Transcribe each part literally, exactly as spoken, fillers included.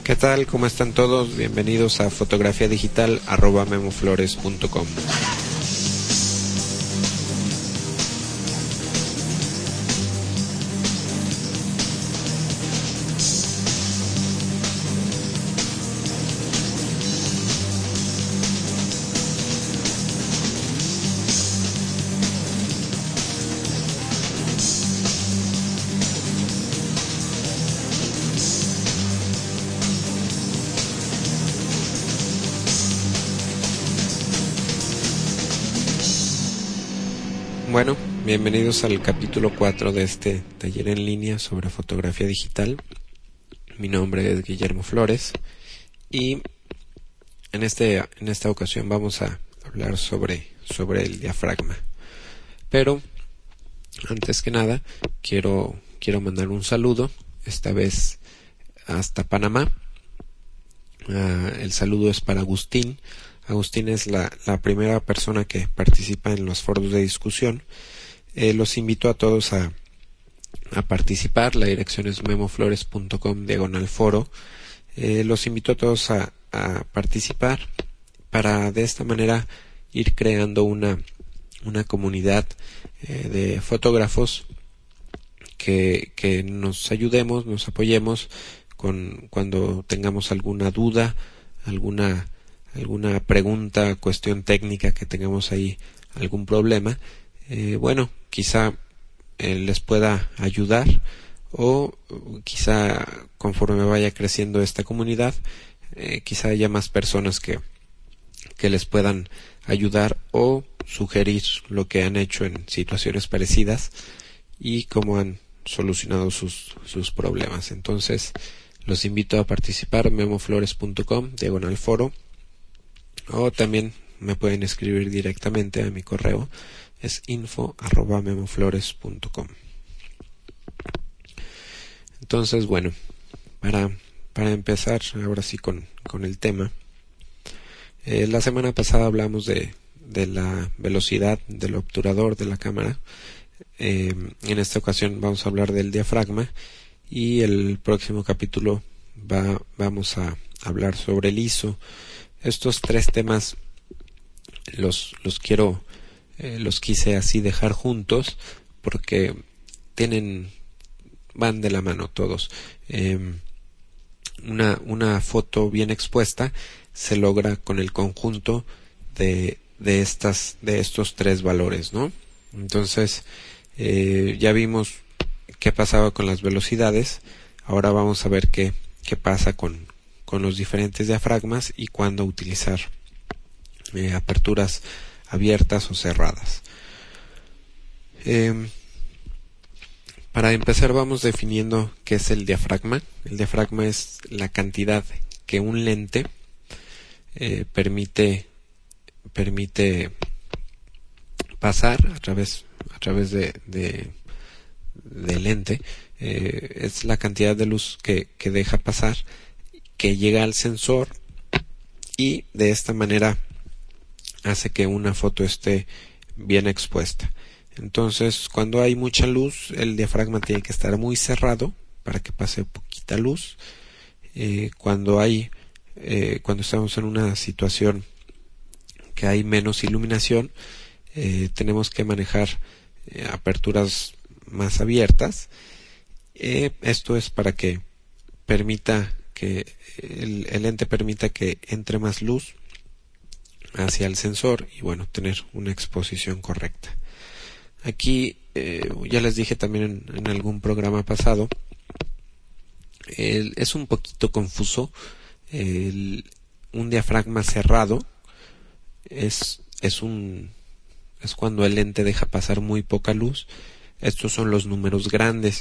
¿Qué tal? ¿Cómo están todos? Bienvenidos a fotografía digital arroba memoflores punto com. Bueno, bienvenidos al capítulo cuatro de este taller en línea sobre fotografía digital. Mi nombre es Guillermo Flores y en este en esta ocasión vamos a hablar sobre sobre el diafragma. Pero antes que nada quiero quiero mandar un saludo, esta vez hasta Panamá. Uh, el saludo es para Agustín. Agustín es la, la primera persona que participa en los foros de discusión. Eh, los invito a todos a, a participar. La dirección es memoflores punto com diagonal foro. Eh, los invito a todos a, a participar para de esta manera ir creando una, una comunidad eh, de fotógrafos que, que nos ayudemos, nos apoyemos con cuando tengamos alguna duda, alguna alguna pregunta, cuestión técnica que tengamos ahí, algún problema, eh, bueno, quizá eh, les pueda ayudar o quizá conforme vaya creciendo esta comunidad, eh, quizá haya más personas que, que les puedan ayudar o sugerir lo que han hecho en situaciones parecidas y cómo han solucionado sus, sus problemas. Entonces, los invito a participar, memoflores punto com diagonal foro. O también me pueden escribir directamente a mi correo, es info arroba memoflores punto com. Entonces, bueno, para, para empezar ahora sí con, con el tema, eh, la semana pasada hablamos de, de la velocidad del obturador de la cámara. Eh, en esta ocasión vamos a hablar del diafragma y el próximo capítulo va, vamos a hablar sobre el I S O. Estos tres temas los los quiero eh, los quise así dejar juntos porque tienen van de la mano todos. Eh, una una foto bien expuesta se logra con el conjunto de de estas de estos tres valores, ¿no? Entonces eh, ya vimos qué pasaba con las velocidades. Ahora vamos a ver qué qué pasa con con los diferentes diafragmas y cuándo utilizar eh, aperturas abiertas o cerradas. Eh, para empezar vamos definiendo qué es el diafragma. El diafragma es la cantidad que un lente eh, permite permite pasar a través a través de, de, de lente. Eh, es la cantidad de luz que, que deja pasar, que llega al sensor y de esta manera hace que una foto esté bien expuesta. Entonces, cuando hay mucha luz, el diafragma tiene que estar muy cerrado para que pase poquita luz. Eh, cuando hay, eh, cuando estamos en una situación que hay menos iluminación, eh, tenemos que manejar eh, aperturas más abiertas. Eh, esto es para que permita que el, el lente permita que entre más luz hacia el sensor y bueno, tener una exposición correcta. Aquí eh, ya les dije también en, en algún programa pasado, el, es un poquito confuso. El, un diafragma cerrado es es un es cuando el lente deja pasar muy poca luz. Estos son los números grandes.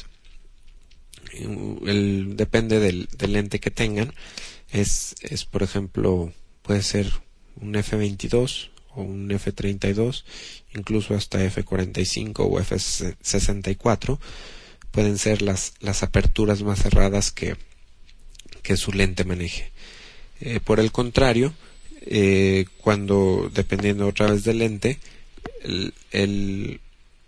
El, depende del, del lente que tengan. Es, es por ejemplo, puede ser un efe veintidós o un efe treinta y dos, incluso hasta efe cuarenta y cinco o efe sesenta y cuatro. Pueden ser las, las aperturas más cerradas que, que su lente maneje. Eh, por el contrario, eh, cuando, dependiendo otra vez del lente, el, el,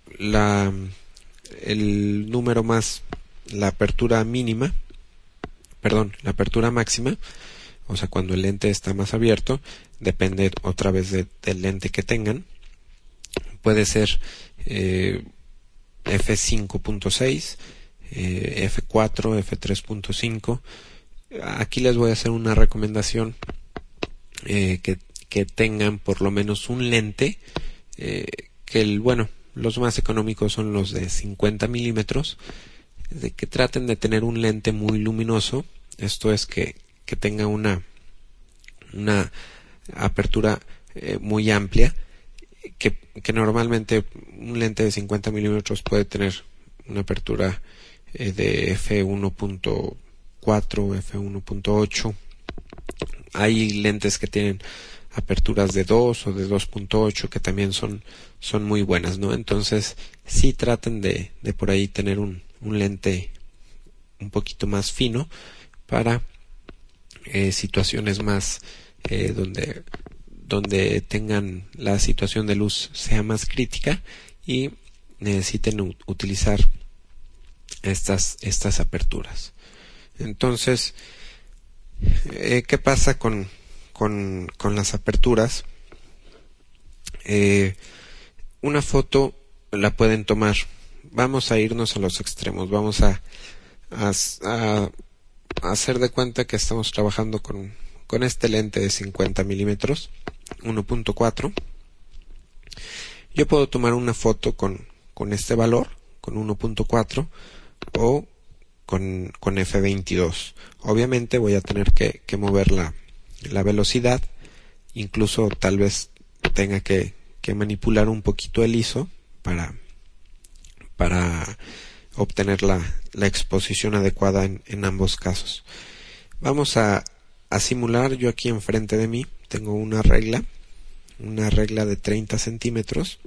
la, el número más, la apertura mínima perdón, la apertura máxima, o sea, cuando el lente está más abierto, depende otra vez de, del lente que tengan. Puede ser eh, efe cinco punto seis, eh, efe cuatro, efe tres punto cinco. Aquí les voy a hacer una recomendación, eh, que, que tengan por lo menos un lente, eh, que el, bueno, los más económicos son los de cincuenta milímetros, de que traten de tener un lente muy luminoso, esto es que, que tenga una, una apertura eh, muy amplia, que, que normalmente un lente de cincuenta milímetros puede tener una apertura eh, de efe uno punto cuatro, efe uno punto ocho. Hay lentes que tienen aperturas de dos o de dos punto ocho que también son, son muy buenas, ¿no? Entonces, sí traten de, de por ahí tener un, un lente un poquito más fino para eh, situaciones más eh, donde, donde tengan la situación de luz sea más crítica y necesiten u- utilizar estas, estas aperturas. Entonces, eh, ¿qué pasa con, con, con las aperturas? Eh, una foto la pueden tomar. Vamos a irnos a los extremos. Vamos a, a, a, a hacer de cuenta que estamos trabajando con, con este lente de cincuenta milímetros, uno punto cuatro. Yo puedo tomar una foto con, con este valor, con uno punto cuatro, o con, con efe veintidós. Obviamente voy a tener que, que mover la, la velocidad, incluso tal vez tenga que, que manipular un poquito el I S O para, para obtener la, la exposición adecuada en, en ambos casos. Vamos a, a simular. Yo aquí enfrente de mí tengo una regla, una regla de treinta centímetros,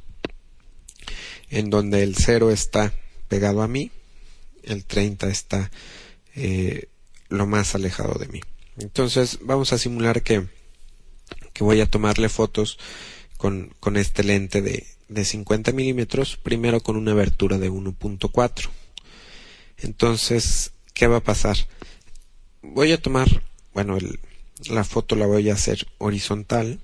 en donde el cero está pegado a mí, el treinta está eh, lo más alejado de mí. Entonces vamos a simular que, que voy a tomarle fotos con, con este lente de, de cincuenta milímetros, primero con una abertura de uno punto cuatro. Entonces, ¿qué va a pasar? Voy a tomar, bueno, el, la foto la voy a hacer horizontal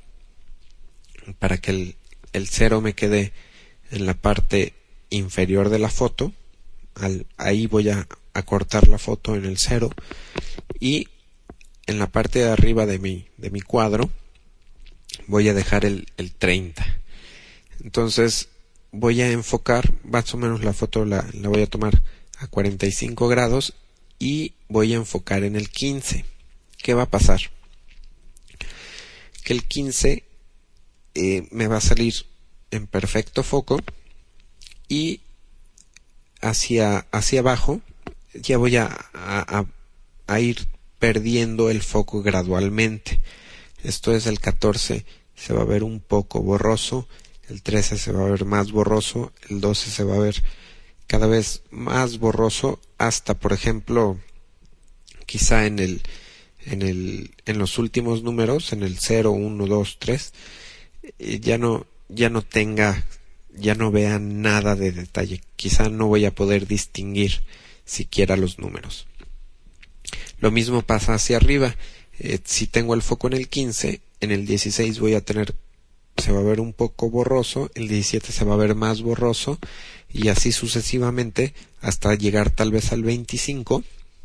para que el, el cero me quede en la parte inferior de la foto. Al, ahí voy a, a cortar la foto en el cero, y en la parte de arriba de mi, de mi cuadro voy a dejar el, el treinta. Entonces voy a enfocar, más o menos la foto la, la voy a tomar a cuarenta y cinco grados y voy a enfocar en el quince. ¿Qué va a pasar? Que el quince eh, me va a salir en perfecto foco, y hacia, hacia abajo ya voy a, a, a ir perdiendo el foco gradualmente. Esto es, el catorce se va a ver un poco borroso, el trece se va a ver más borroso, el doce se va a ver cada vez más borroso, hasta, por ejemplo, quizá en el en el en los últimos números, en el cero, uno, dos, tres, ya no ya no tenga ya no vean nada de detalle. Quizá no voy a poder distinguir siquiera los números. Lo mismo pasa hacia arriba. Eh, si tengo el foco en el quince, en el dieciséis voy a tener, se va a ver un poco borroso, el diecisiete se va a ver más borroso, y así sucesivamente hasta llegar tal vez al veinticinco,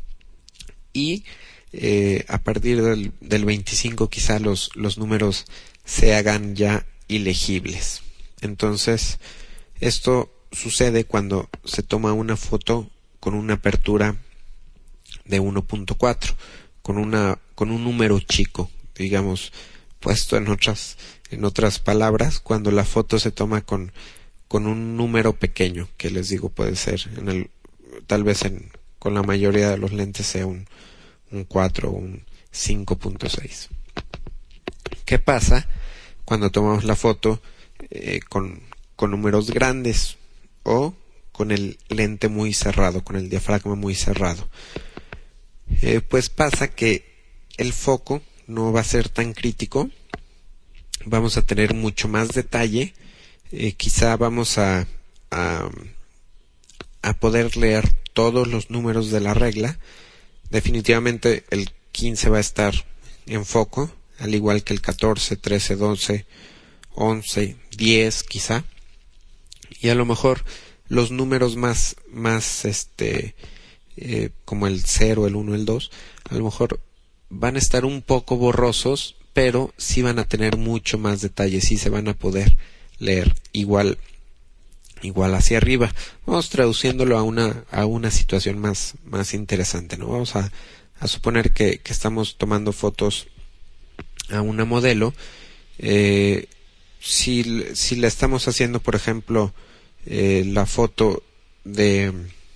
y eh, a partir del, del veinticinco quizá los, los números se hagan ya ilegibles. Entonces, esto sucede cuando se toma una foto con una apertura de uno punto cuatro, con una con un número chico, digamos, puesto en otras en otras palabras, cuando la foto se toma con con un número pequeño, que les digo puede ser en el tal vez en con la mayoría de los lentes sea un un cuatro o un cinco punto seis. ¿Qué pasa cuando tomamos la foto eh, con, con números grandes o con el lente muy cerrado, con el diafragma muy cerrado? Eh, pues pasa que el foco no va a ser tan crítico, vamos a tener mucho más detalle, eh, quizá vamos a, a, a poder leer todos los números de la regla, definitivamente el quince va a estar en foco, al igual que el catorce, trece, doce, once, diez quizá, y a lo mejor los números más, más este, eh, como el cero, el uno, el dos, a lo mejor van a estar un poco borrosos, pero sí van a tener mucho más detalle, sí se van a poder leer igual, igual hacia arriba. Vamos traduciéndolo a una, a una situación más, más interesante, ¿no? Vamos a, a suponer que, que estamos tomando fotos a una modelo. Eh, si, si le estamos haciendo, por ejemplo, eh, la foto de,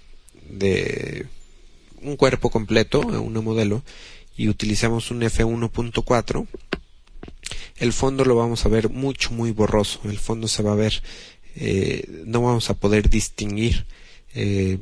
de un cuerpo completo a una modelo y utilizamos un efe uno punto cuatro, el fondo lo vamos a ver mucho, muy borroso. El fondo se va a ver, eh, no vamos a poder distinguir. Eh,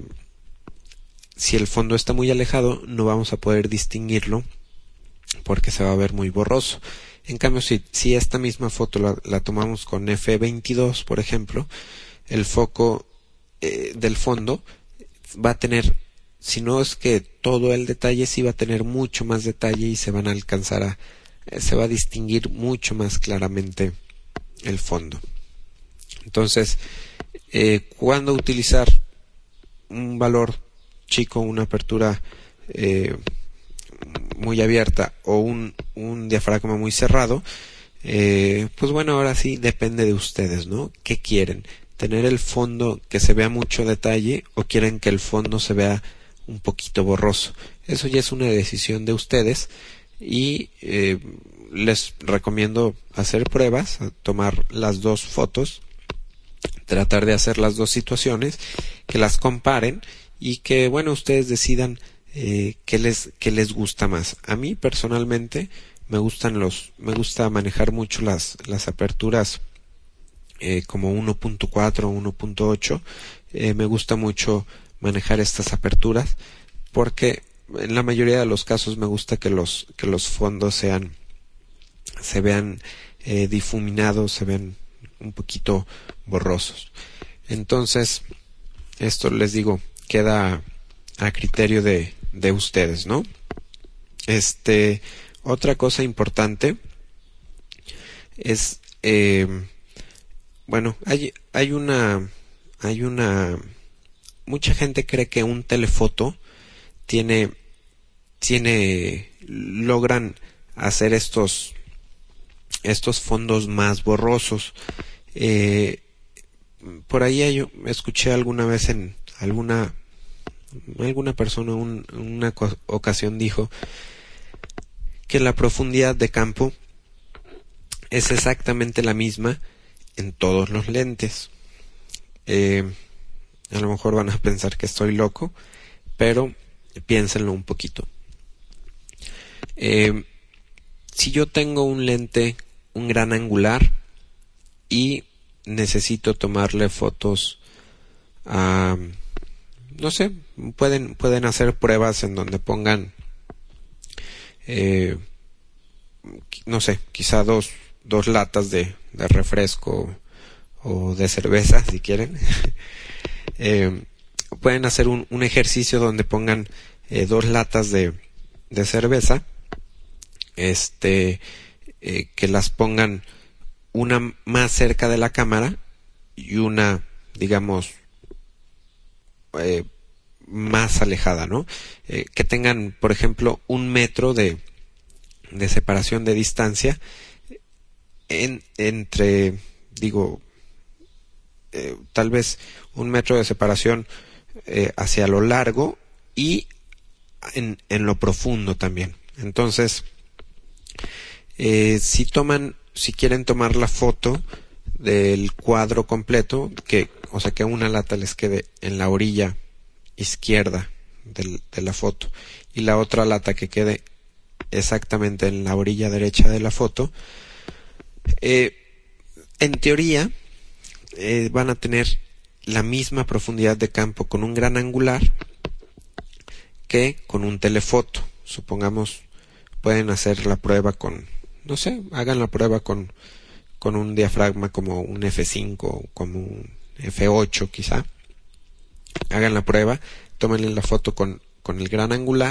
si el fondo está muy alejado, no vamos a poder distinguirlo porque se va a ver muy borroso. En cambio, si, si esta misma foto la, la tomamos con efe veintidós, por ejemplo, el foco eh, del fondo va a tener, si no es que todo el detalle, sí va a tener mucho más detalle y se van a alcanzar a, eh, se va a distinguir mucho más claramente el fondo. Entonces, eh, ¿cuándo utilizar un valor chico, una apertura eh, muy abierta o un, un diafragma muy cerrado? Eh, pues bueno, ahora sí depende de ustedes, ¿no? ¿Qué quieren? ¿Tener el fondo que se vea mucho detalle o quieren que el fondo se vea un poquito borroso? Eso ya es una decisión de ustedes y eh, les recomiendo hacer pruebas, tomar las dos fotos, tratar de hacer las dos situaciones, que las comparen y que, bueno, ustedes decidan eh, qué les, qué les gusta más. A mí personalmente me gustan los, me gusta manejar mucho las, las aperturas Eh, como uno punto cuatro, uno punto ocho. Eh, me gusta mucho manejar estas aperturas porque en la mayoría de los casos me gusta que los que los fondos sean se vean eh, difuminados, se vean un poquito borrosos. Entonces, esto les digo, queda a criterio de, de ustedes, ¿no? Este, otra cosa importante es eh, bueno, hay, hay una, hay una, mucha gente cree que un telefoto tiene, tiene, logran hacer estos, estos fondos más borrosos. Eh, por ahí hay, escuché alguna vez en alguna, alguna persona, un, una ocasión dijo que la profundidad de campo es exactamente la misma en todos los lentes. Eh, a lo mejor van a pensar que estoy loco, pero piénsenlo un poquito. Eh, si yo tengo un lente, un gran angular, y necesito tomarle fotos a, no sé, pueden, pueden hacer pruebas en donde pongan, eh, no sé, quizá dos, dos latas de, de refresco o de cerveza, si quieren. eh, pueden hacer un, un ejercicio donde pongan eh, dos latas de, de cerveza, este, eh, que las pongan una más cerca de la cámara y una, digamos, eh, más alejada, ¿no? Eh, que tengan, por ejemplo, un metro de, de separación de distancia en, entre, digo, eh, tal vez un metro de separación eh, hacia lo largo y en, en lo profundo también. Entonces, eh, si toman, si quieren tomar la foto del cuadro completo, que, o sea, que una lata les quede en la orilla izquierda del, de la foto y la otra lata que quede exactamente en la orilla derecha de la foto, eh, en teoría eh, van a tener la misma profundidad de campo con un gran angular que con un telefoto. Supongamos, pueden hacer la prueba con, no sé, hagan la prueba con, con un diafragma como un efe cinco, como un efe ocho quizá. Hagan la prueba, tómenle la foto con, con el gran angular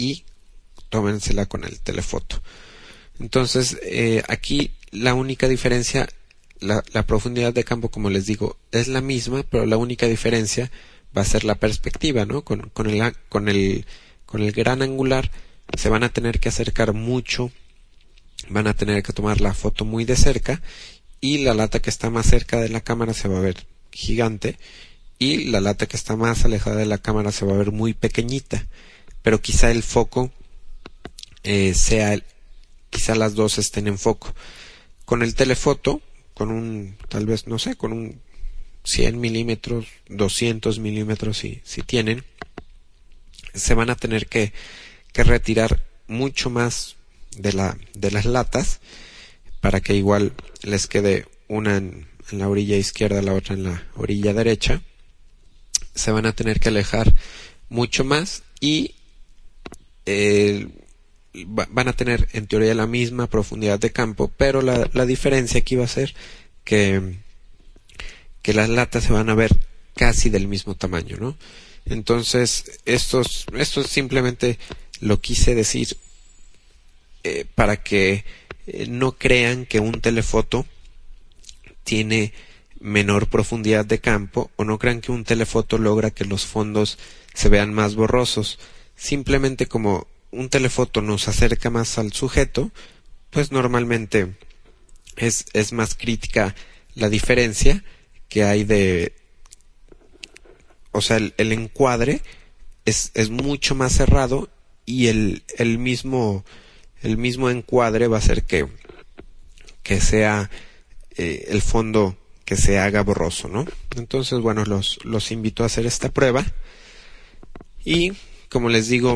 y tómensela con el telefoto. Entonces, eh, aquí la única diferencia, la, la profundidad de campo, como les digo, es la misma, pero la única diferencia va a ser la perspectiva, ¿no? Con, con el, con el, con el gran angular se van a tener que acercar mucho, van a tener que tomar la foto muy de cerca, y la lata que está más cerca de la cámara se va a ver gigante, y la lata que está más alejada de la cámara se va a ver muy pequeñita, pero quizá el foco eh, sea, quizá las dos estén en foco. Con el telefoto, con un, tal vez, no sé, con un cien milímetros, doscientos milímetros si, si tienen, se van a tener que, que retirar mucho más de la, de las latas, para que igual les quede una en, en la orilla izquierda, la otra en la orilla derecha. Se van a tener que alejar mucho más y eh, va, van a tener en teoría la misma profundidad de campo, pero la, la diferencia aquí va a ser que, que las latas se van a ver casi del mismo tamaño, ¿no? Entonces, estos, esto simplemente lo quise decir eh, para que eh, no crean que un telefoto tiene menor profundidad de campo, o no crean que un telefoto logra que los fondos se vean más borrosos. Simplemente como un telefoto nos acerca más al sujeto, pues normalmente es, es más crítica la diferencia que hay de, o sea, el, el encuadre es, es mucho más cerrado, y el, el mismo, el mismo encuadre va a hacer que, que sea eh, el fondo que se haga borroso, ¿no? Entonces, bueno, los, los invito a hacer esta prueba, y como les digo,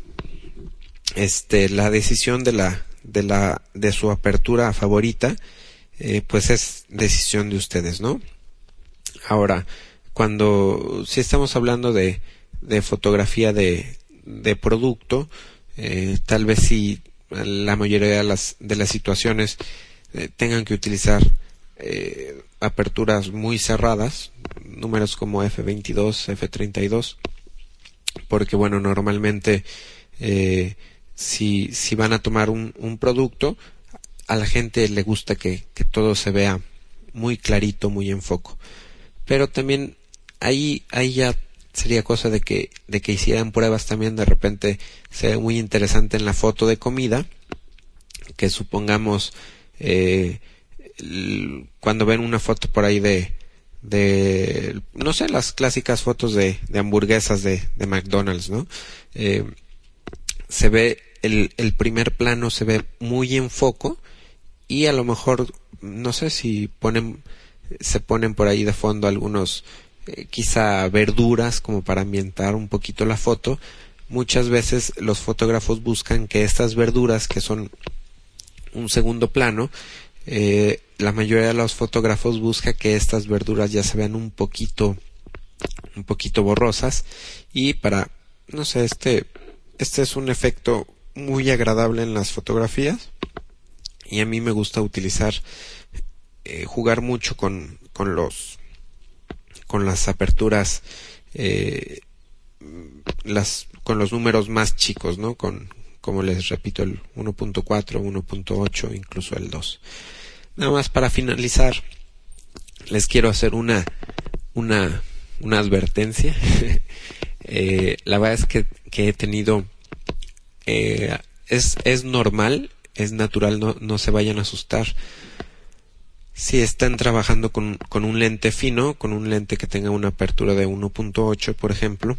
este, la decisión de la, de la, de su apertura favorita, eh, pues es decisión de ustedes, ¿no? Ahora, cuando, si estamos hablando de, de fotografía de, de producto, eh, tal vez si la mayoría de las, de las situaciones eh, tengan que utilizar eh, aperturas muy cerradas, números como efe veintidós, efe treinta y dos, porque bueno, normalmente eh, si, si van a tomar un, un producto, a la gente le gusta que, que todo se vea muy clarito, muy en foco. Pero también ahí, ahí ya sería cosa de que, de que hicieran pruebas también. De repente sería muy interesante en la foto de comida, que supongamos eh, el, cuando ven una foto por ahí de, de no sé, las clásicas fotos de, de hamburguesas de, de McDonald's, ¿no? Eh, se ve el, el primer plano se ve muy en foco, y a lo mejor, no sé si ponen, se ponen por ahí de fondo algunos, eh, quizá verduras, como para ambientar un poquito la foto. Muchas veces los fotógrafos buscan que estas verduras, que son un segundo plano, eh, la mayoría de los fotógrafos busca que estas verduras ya se vean un poquito, un poquito borrosas, y para, no sé, este, este es un efecto muy agradable en las fotografías, y a mí me gusta utilizar, eh, jugar mucho con, con los, con las aperturas, eh, las, con los números más chicos, ¿no? Con, como les repito, el uno punto cuatro, uno punto ocho, incluso el dos. Nada más para finalizar, les quiero hacer una, una, una advertencia. eh, la verdad es que, que he tenido, eh, es, es normal, es natural, no, no se vayan a asustar. Si están trabajando con, con un lente fino, con un lente que tenga una apertura de uno punto ocho, por ejemplo,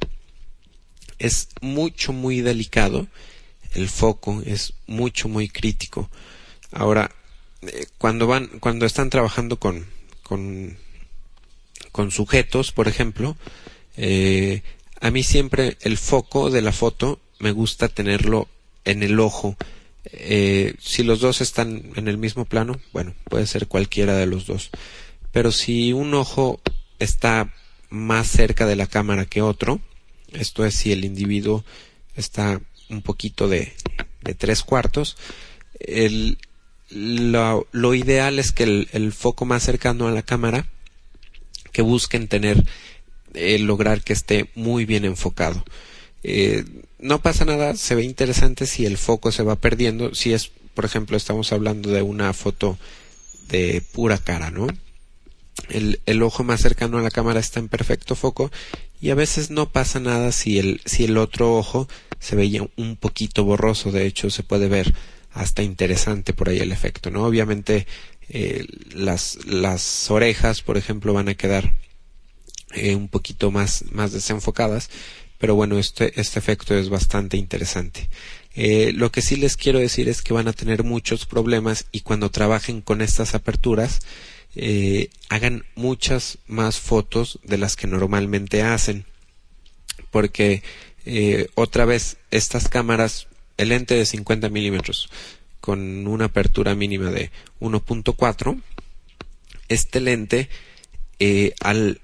es mucho, muy delicado. El foco es mucho, muy crítico. Ahora, eh, cuando van, cuando están trabajando con, con, con sujetos, por ejemplo, eh, a mí siempre el foco de la foto me gusta tenerlo en el ojo. Eh, si los dos están en el mismo plano, bueno, puede ser cualquiera de los dos. Pero si un ojo está más cerca de la cámara que otro, esto es, si el individuo está un poquito de, de tres cuartos, el, lo, lo ideal es que el, el foco más cercano a la cámara, que busquen tener, eh, lograr que esté muy bien enfocado. Eh, no pasa nada, se ve interesante si el foco se va perdiendo, si es, por ejemplo, estamos hablando de una foto de pura cara, ¿no? El, el ojo más cercano a la cámara está en perfecto foco y a veces no pasa nada si el, si el otro ojo se veía un poquito borroso. De hecho, se puede ver hasta interesante por ahí el efecto, ¿no? Obviamente eh, las, las orejas, por ejemplo, van a quedar eh, un poquito más, más desenfocadas, pero bueno, este, este efecto es bastante interesante. Eh, lo que sí les quiero decir es que van a tener muchos problemas y cuando trabajen con estas aperturas, eh, hagan muchas más fotos de las que normalmente hacen, porque eh, otra vez estas cámaras, el lente de cincuenta milímetros con una apertura mínima de uno punto cuatro, este lente eh, al,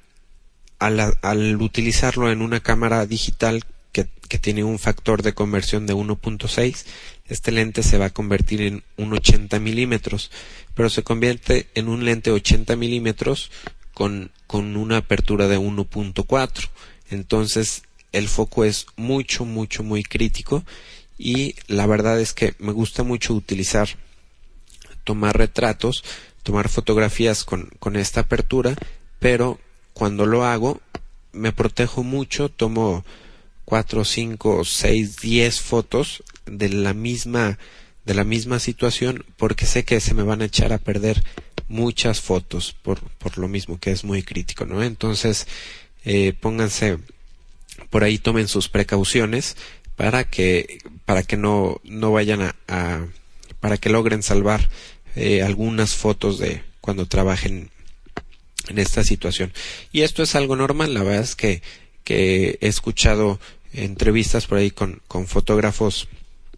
al, al utilizarlo en una cámara digital que, que tiene un factor de conversión de uno punto seis, este lente se va a convertir en un ochenta milímetros, pero se convierte en un lente ochenta milímetros con, con una apertura de uno punto cuatro. Entonces el foco es mucho, mucho, muy crítico y la verdad es que me gusta mucho utilizar, tomar retratos, tomar fotografías con, con esta apertura, pero cuando lo hago me protejo mucho, tomo cuatro, cinco, seis, diez fotos de la misma de la misma situación porque sé que se me van a echar a perder muchas fotos por, por lo mismo que es muy crítico, ¿no? Entonces eh, pónganse por ahí, tomen sus precauciones para que para que no no vayan a, a para que logren salvar eh, algunas fotos de cuando trabajen en esta situación. Y esto es algo normal, la verdad es que que he escuchado entrevistas por ahí con, con fotógrafos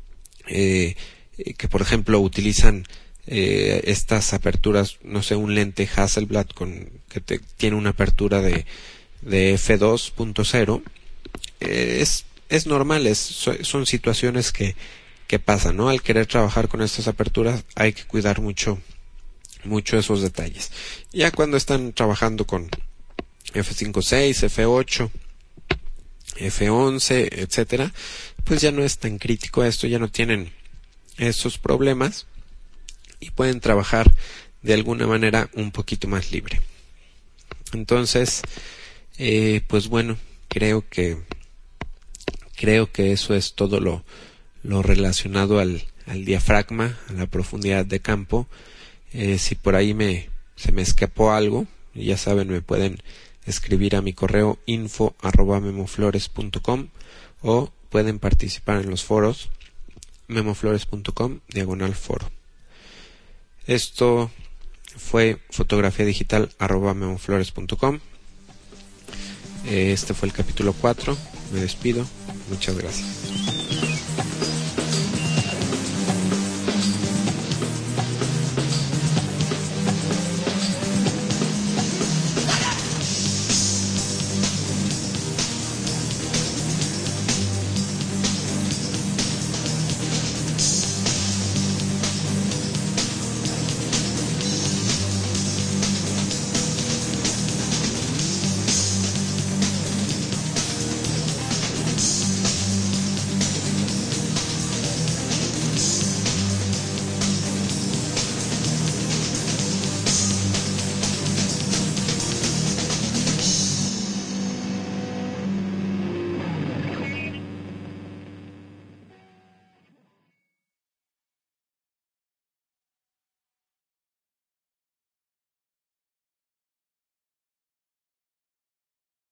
eh, que por ejemplo utilizan eh, estas aperturas, no sé, un lente Hasselblad con que te, tiene una apertura de, de efe dos punto cero. eh, es, es normal, es, son situaciones que, que pasan, ¿no? Al querer trabajar con estas aperturas hay que cuidar mucho mucho esos detalles. Ya cuando están trabajando con efe cinco punto seis, efe ocho, efe once, etcétera, pues ya no es tan crítico esto, ya no tienen esos problemas y pueden trabajar de alguna manera un poquito más libre. Entonces, eh, pues bueno, creo que creo que eso es todo lo, lo relacionado al, al diafragma, a la profundidad de campo. Eh, si por ahí me se me escapó algo, ya saben, me pueden escribir a mi correo info arroba memoflores punto com o pueden participar en los foros memoflores punto com diagonal foro. Esto fue fotografía digital arroba memoflores punto com. Este fue el capítulo cuatro. Me despido. Muchas gracias.